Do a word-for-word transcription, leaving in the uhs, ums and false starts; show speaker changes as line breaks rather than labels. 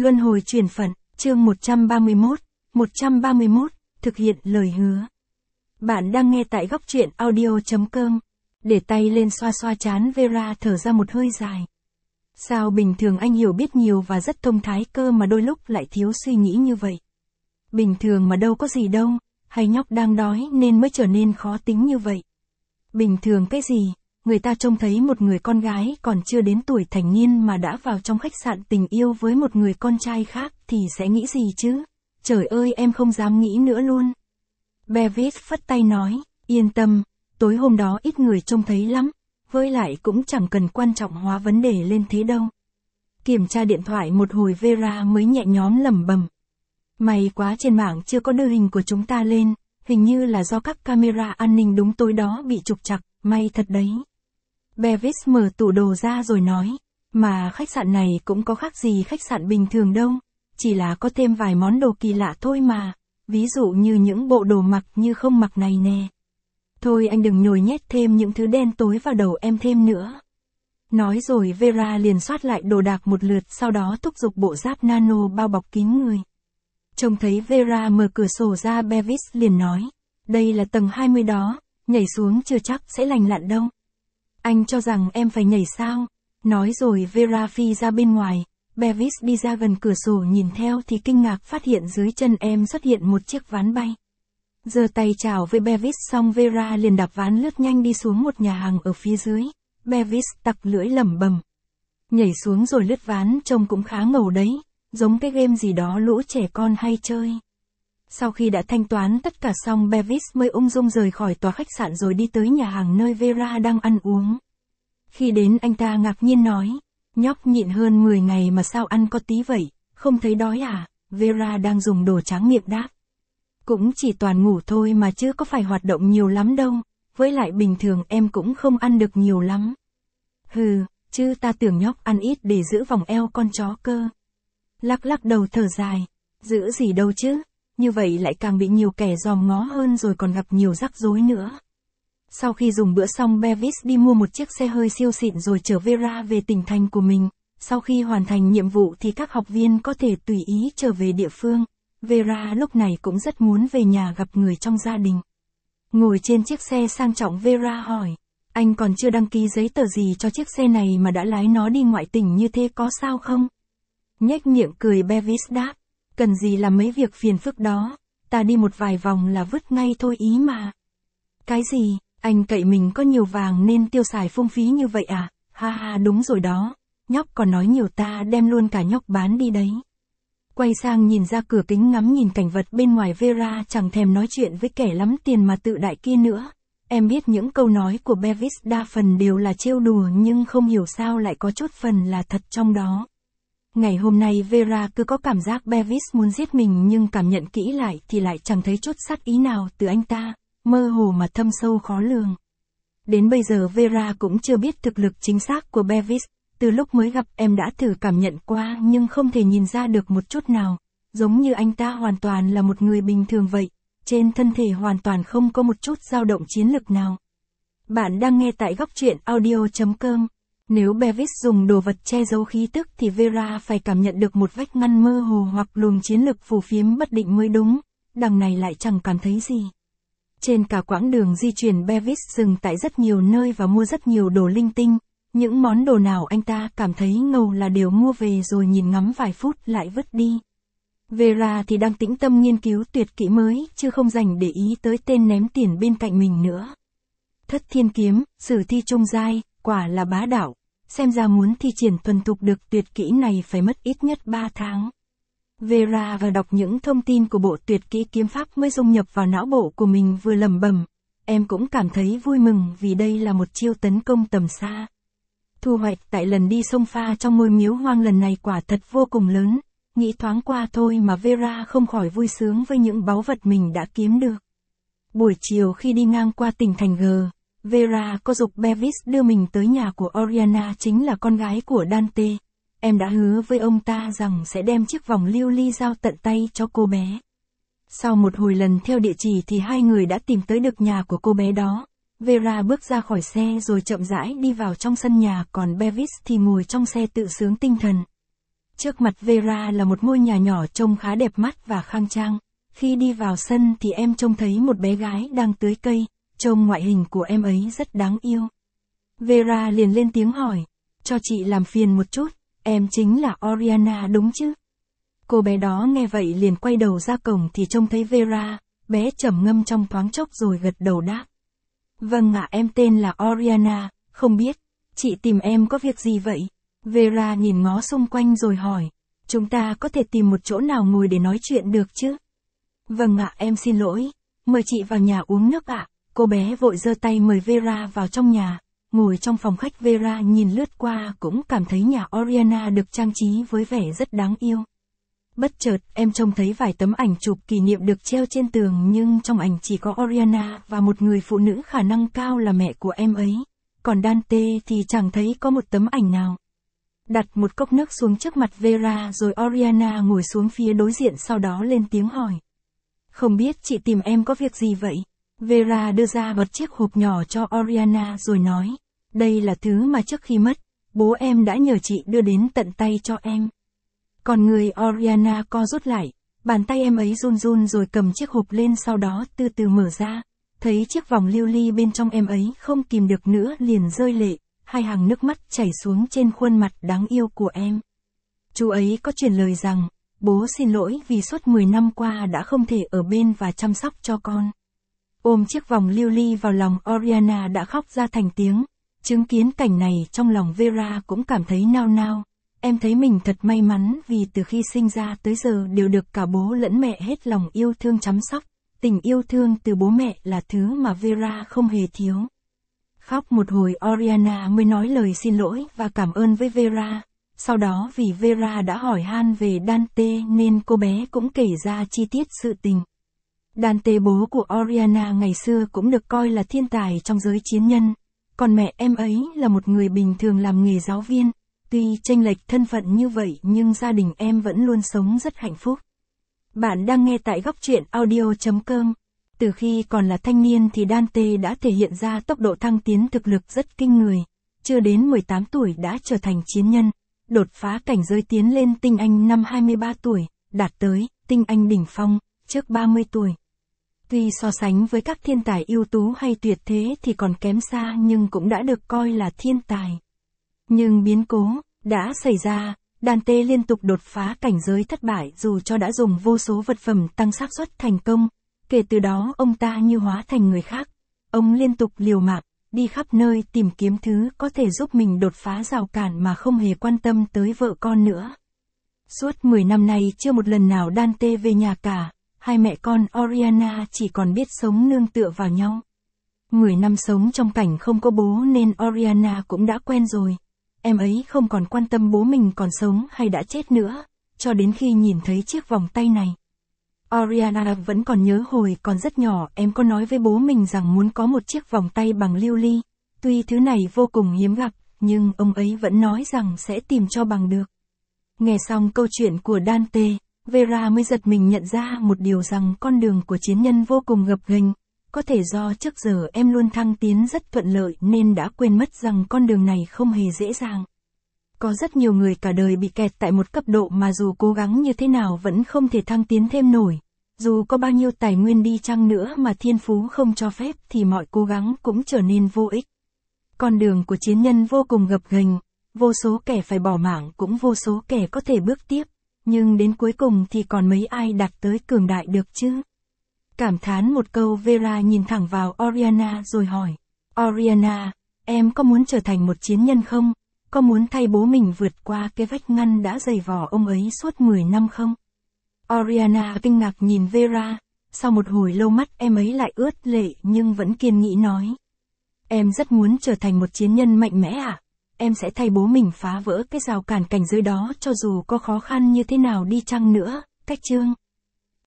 Luân hồi chuyển phận, chương một trăm ba mươi mốt, một trăm ba mươi mốt, thực hiện lời hứa. Bạn đang nghe tại góc truyện audio chấm com. Để tay lên xoa xoa trán Vera thở ra một hơi dài. Sao bình thường anh hiểu biết nhiều và rất thông thái cơ mà đôi lúc lại thiếu suy nghĩ như vậy? Bình thường mà đâu có gì đâu, hay nhóc đang đói nên mới trở nên khó tính như vậy? Bình thường cái gì? Người ta trông thấy một người con gái còn chưa đến tuổi thành niên mà đã vào trong khách sạn tình yêu với một người con trai khác thì sẽ nghĩ gì chứ? Trời ơi, em không dám nghĩ nữa luôn. Bevis phất tay nói, yên tâm, tối hôm đó ít người trông thấy lắm, với lại cũng chẳng cần quan trọng hóa vấn đề lên thế đâu. Kiểm tra điện thoại một hồi Vera mới nhẹ nhõm lẩm bẩm. May quá trên mạng chưa có đưa hình của chúng ta lên, hình như là do các camera an ninh đúng tối đó bị trục trặc, may thật đấy. Bevis mở tủ đồ ra rồi nói, mà khách sạn này cũng có khác gì khách sạn bình thường đâu, chỉ là có thêm vài món đồ kỳ lạ thôi mà, ví dụ như những bộ đồ mặc như không mặc này nè. Thôi anh đừng nhồi nhét thêm những thứ đen tối vào đầu em thêm nữa. Nói rồi Vera liền soát lại đồ đạc một lượt, sau đó thúc giục bộ giáp nano bao bọc kín người. Trông thấy Vera mở cửa sổ ra, Bevis liền nói, đây là tầng hai mươi đó, nhảy xuống chưa chắc sẽ lành lặn đâu. Anh cho rằng em phải nhảy sao? Nói rồi Vera phi ra bên ngoài, Bevis đi ra gần cửa sổ nhìn theo thì kinh ngạc phát hiện dưới chân em xuất hiện một chiếc ván bay. Giơ tay chào với Bevis xong Vera liền đạp ván lướt nhanh đi xuống một nhà hàng ở phía dưới. Bevis tặc lưỡi lẩm bẩm. Nhảy xuống rồi lướt ván trông cũng khá ngầu đấy, giống cái game gì đó lũ trẻ con hay chơi. Sau khi đã thanh toán tất cả xong, Bevis mới ung dung rời khỏi tòa khách sạn rồi đi tới nhà hàng nơi Vera đang ăn uống. Khi đến anh ta ngạc nhiên nói, nhóc nhịn hơn mười ngày mà sao ăn có tí vậy, không thấy đói à? Vera đang dùng đồ tráng miệng đáp. Cũng chỉ toàn ngủ thôi mà chứ có phải hoạt động nhiều lắm đâu, với lại bình thường em cũng không ăn được nhiều lắm. Hừ, chứ ta tưởng nhóc ăn ít để giữ vòng eo con chó cơ. Lắc lắc đầu thở dài, giữ gì đâu chứ, như vậy lại càng bị nhiều kẻ dòm ngó hơn rồi còn gặp nhiều rắc rối nữa. Sau khi dùng bữa xong, Bevis đi mua một chiếc xe hơi siêu xịn rồi chở Vera về tỉnh thành của mình. Sau khi hoàn thành nhiệm vụ thì các học viên có thể tùy ý trở về địa phương. Vera lúc này cũng rất muốn về nhà gặp người trong gia đình. Ngồi trên chiếc xe sang trọng, Vera hỏi, anh còn chưa đăng ký giấy tờ gì cho chiếc xe này mà đã lái nó đi ngoại tỉnh như thế có sao không? Nhếch miệng cười, Bevis đáp, cần gì làm mấy việc phiền phức đó, ta đi một vài vòng là vứt ngay thôi ý mà. Cái gì, anh cậy mình có nhiều vàng nên tiêu xài phung phí như vậy à? Ha ha, đúng rồi đó, nhóc còn nói nhiều, ta đem luôn cả nhóc bán đi đấy. Quay sang nhìn ra cửa kính ngắm nhìn cảnh vật bên ngoài, Vera chẳng thèm nói chuyện với kẻ lắm tiền mà tự đại kia nữa. Em biết những câu nói của Bevis đa phần đều là trêu đùa nhưng không hiểu sao lại có chút phần là thật trong đó. Ngày hôm nay Vera cứ có cảm giác Bevis muốn giết mình nhưng cảm nhận kỹ lại thì lại chẳng thấy chút sát ý nào từ anh ta, mơ hồ mà thâm sâu khó lường. Đến bây giờ Vera cũng chưa biết thực lực chính xác của Bevis. Từ lúc mới gặp em đã thử cảm nhận qua nhưng không thể nhìn ra được một chút nào, giống như anh ta hoàn toàn là một người bình thường vậy, trên thân thể hoàn toàn không có một chút dao động chiến lực nào. Bạn đang nghe tại góc truyện audio chấm com. Nếu Bevis dùng đồ vật che giấu khí tức thì Vera phải cảm nhận được một vách ngăn mơ hồ hoặc luồng chiến lực phù phiếm bất định mới đúng, đằng này lại chẳng cảm thấy gì. Trên cả quãng đường di chuyển, Bevis dừng tại rất nhiều nơi và mua rất nhiều đồ linh tinh. Những món đồ nào anh ta cảm thấy ngầu là đều mua về rồi nhìn ngắm vài phút lại vứt đi. Vera thì đang tĩnh tâm nghiên cứu tuyệt kỹ mới, chứ không dành để ý tới tên ném tiền bên cạnh mình nữa. Thất thiên kiếm, sử thi trung giai, quả là bá đạo. Xem ra muốn thi triển thuần thục được tuyệt kỹ này phải mất ít nhất ba tháng. Vera vừa đọc những thông tin của bộ tuyệt kỹ kiếm pháp mới dung nhập vào não bộ của mình, vừa lẩm bẩm. Em cũng cảm thấy vui mừng vì đây là một chiêu tấn công tầm xa. Thu hoạch tại lần đi sông pha trong ngôi miếu hoang lần này quả thật vô cùng lớn, nghĩ thoáng qua thôi mà Vera không khỏi vui sướng với những báu vật mình đã kiếm được. Buổi chiều khi đi ngang qua tỉnh thành G, Vera có giục Bevis đưa mình tới nhà của Oriana, chính là con gái của Dante. Em đã hứa với ông ta rằng sẽ đem chiếc vòng lưu ly giao tận tay cho cô bé. Sau một hồi lần theo địa chỉ thì hai người đã tìm tới được nhà của cô bé đó. Vera bước ra khỏi xe rồi chậm rãi đi vào trong sân nhà, còn Bevis thì ngồi trong xe tự sướng tinh thần. Trước mặt Vera là một ngôi nhà nhỏ trông khá đẹp mắt và khang trang. Khi đi vào sân thì em trông thấy một bé gái đang tưới cây, trông ngoại hình của em ấy rất đáng yêu. Vera liền lên tiếng hỏi, cho chị làm phiền một chút, em chính là Oriana đúng chứ? Cô bé đó nghe vậy liền quay đầu ra cổng thì trông thấy Vera, bé trầm ngâm trong thoáng chốc rồi gật đầu đáp. Vâng ạ, em tên là Oriana, không biết, chị tìm em có việc gì vậy? Vera nhìn ngó xung quanh rồi hỏi, chúng ta có thể tìm một chỗ nào ngồi để nói chuyện được chứ? Vâng ạ, em xin lỗi, mời chị vào nhà uống nước ạ. Cô bé vội giơ tay mời Vera vào trong nhà. Ngồi trong phòng khách, Vera nhìn lướt qua cũng cảm thấy nhà Oriana được trang trí với vẻ rất đáng yêu. Bất chợt, em trông thấy vài tấm ảnh chụp kỷ niệm được treo trên tường, nhưng trong ảnh chỉ có Oriana và một người phụ nữ khả năng cao là mẹ của em ấy. Còn Dante thì chẳng thấy có một tấm ảnh nào. Đặt một cốc nước xuống trước mặt Vera rồi Oriana ngồi xuống phía đối diện, sau đó lên tiếng hỏi. Không biết chị tìm em có việc gì vậy? Vera đưa ra một chiếc hộp nhỏ cho Oriana rồi nói. Đây là thứ mà trước khi mất, bố em đã nhờ chị đưa đến tận tay cho em. Còn người Oriana co rút lại, bàn tay em ấy run run rồi cầm chiếc hộp lên, sau đó từ từ mở ra. Thấy chiếc vòng lưu ly bên trong, em ấy không kìm được nữa liền rơi lệ, hai hàng nước mắt chảy xuống trên khuôn mặt đáng yêu của em. Chú ấy có truyền lời rằng, bố xin lỗi vì suốt mười năm qua đã không thể ở bên và chăm sóc cho con. Ôm chiếc vòng lưu ly vào lòng, Oriana đã khóc ra thành tiếng. Chứng kiến cảnh này trong lòng Vera cũng cảm thấy nao nao. Em thấy mình thật may mắn vì từ khi sinh ra tới giờ đều được cả bố lẫn mẹ hết lòng yêu thương chăm sóc. Tình yêu thương từ bố mẹ là thứ mà Vera không hề thiếu. Khóc một hồi, Oriana mới nói lời xin lỗi và cảm ơn với Vera. Sau đó vì Vera đã hỏi han về Dante nên cô bé cũng kể ra chi tiết sự tình. Dante, bố của Oriana, ngày xưa cũng được coi là thiên tài trong giới chiến nhân. Còn mẹ em ấy là một người bình thường làm nghề giáo viên. Tuy chênh lệch thân phận như vậy nhưng gia đình em vẫn luôn sống rất hạnh phúc. Bạn đang nghe tại góc truyện audio chấm com. Từ khi còn là thanh niên thì Dante đã thể hiện ra tốc độ thăng tiến thực lực rất kinh người. Chưa đến mười tám tuổi đã trở thành chiến nhân, đột phá cảnh giới tiến lên tinh anh năm hai mươi ba tuổi, đạt tới tinh anh đỉnh phong trước ba mươi tuổi. Tuy so sánh với các thiên tài ưu tú hay tuyệt thế thì còn kém xa, nhưng cũng đã được coi là thiên tài. Nhưng biến cố đã xảy ra, Dante liên tục đột phá cảnh giới thất bại dù cho đã dùng vô số vật phẩm tăng xác suất thành công. Kể từ đó ông ta như hóa thành người khác. Ông liên tục liều mạng, đi khắp nơi tìm kiếm thứ có thể giúp mình đột phá rào cản mà không hề quan tâm tới vợ con nữa. Suốt mười năm nay chưa một lần nào Dante về nhà cả, hai mẹ con Oriana chỉ còn biết sống nương tựa vào nhau. mười năm sống trong cảnh không có bố nên Oriana cũng đã quen rồi. Em ấy không còn quan tâm bố mình còn sống hay đã chết nữa, cho đến khi nhìn thấy chiếc vòng tay này. Oriana vẫn còn nhớ hồi còn rất nhỏ em có nói với bố mình rằng muốn có một chiếc vòng tay bằng lưu ly. Tuy thứ này vô cùng hiếm gặp, nhưng ông ấy vẫn nói rằng sẽ tìm cho bằng được. Nghe xong câu chuyện của Dante, Vera mới giật mình nhận ra một điều rằng con đường của chiến nhân vô cùng gập ghềnh. Có thể do trước giờ em luôn thăng tiến rất thuận lợi nên đã quên mất rằng con đường này không hề dễ dàng. Có rất nhiều người cả đời bị kẹt tại một cấp độ mà dù cố gắng như thế nào vẫn không thể thăng tiến thêm nổi. Dù có bao nhiêu tài nguyên đi chăng nữa mà thiên phú không cho phép thì mọi cố gắng cũng trở nên vô ích. Con đường của chiến nhân vô cùng gập ghềnh, vô số kẻ phải bỏ mạng cũng vô số kẻ có thể bước tiếp, nhưng đến cuối cùng thì còn mấy ai đạt tới cường đại được chứ? Cảm thán một câu, Vera nhìn thẳng vào Oriana rồi hỏi. Oriana, em có muốn trở thành một chiến nhân không? Có muốn thay bố mình vượt qua cái vách ngăn đã dày vò ông ấy suốt mười năm không? Oriana kinh ngạc nhìn Vera, sau một hồi lâu mắt em ấy lại ướt lệ nhưng vẫn kiên nghĩ nói. Em rất muốn trở thành một chiến nhân mạnh mẽ à? Em sẽ thay bố mình phá vỡ cái rào cản cảnh giới đó cho dù có khó khăn như thế nào đi chăng nữa. Cách chương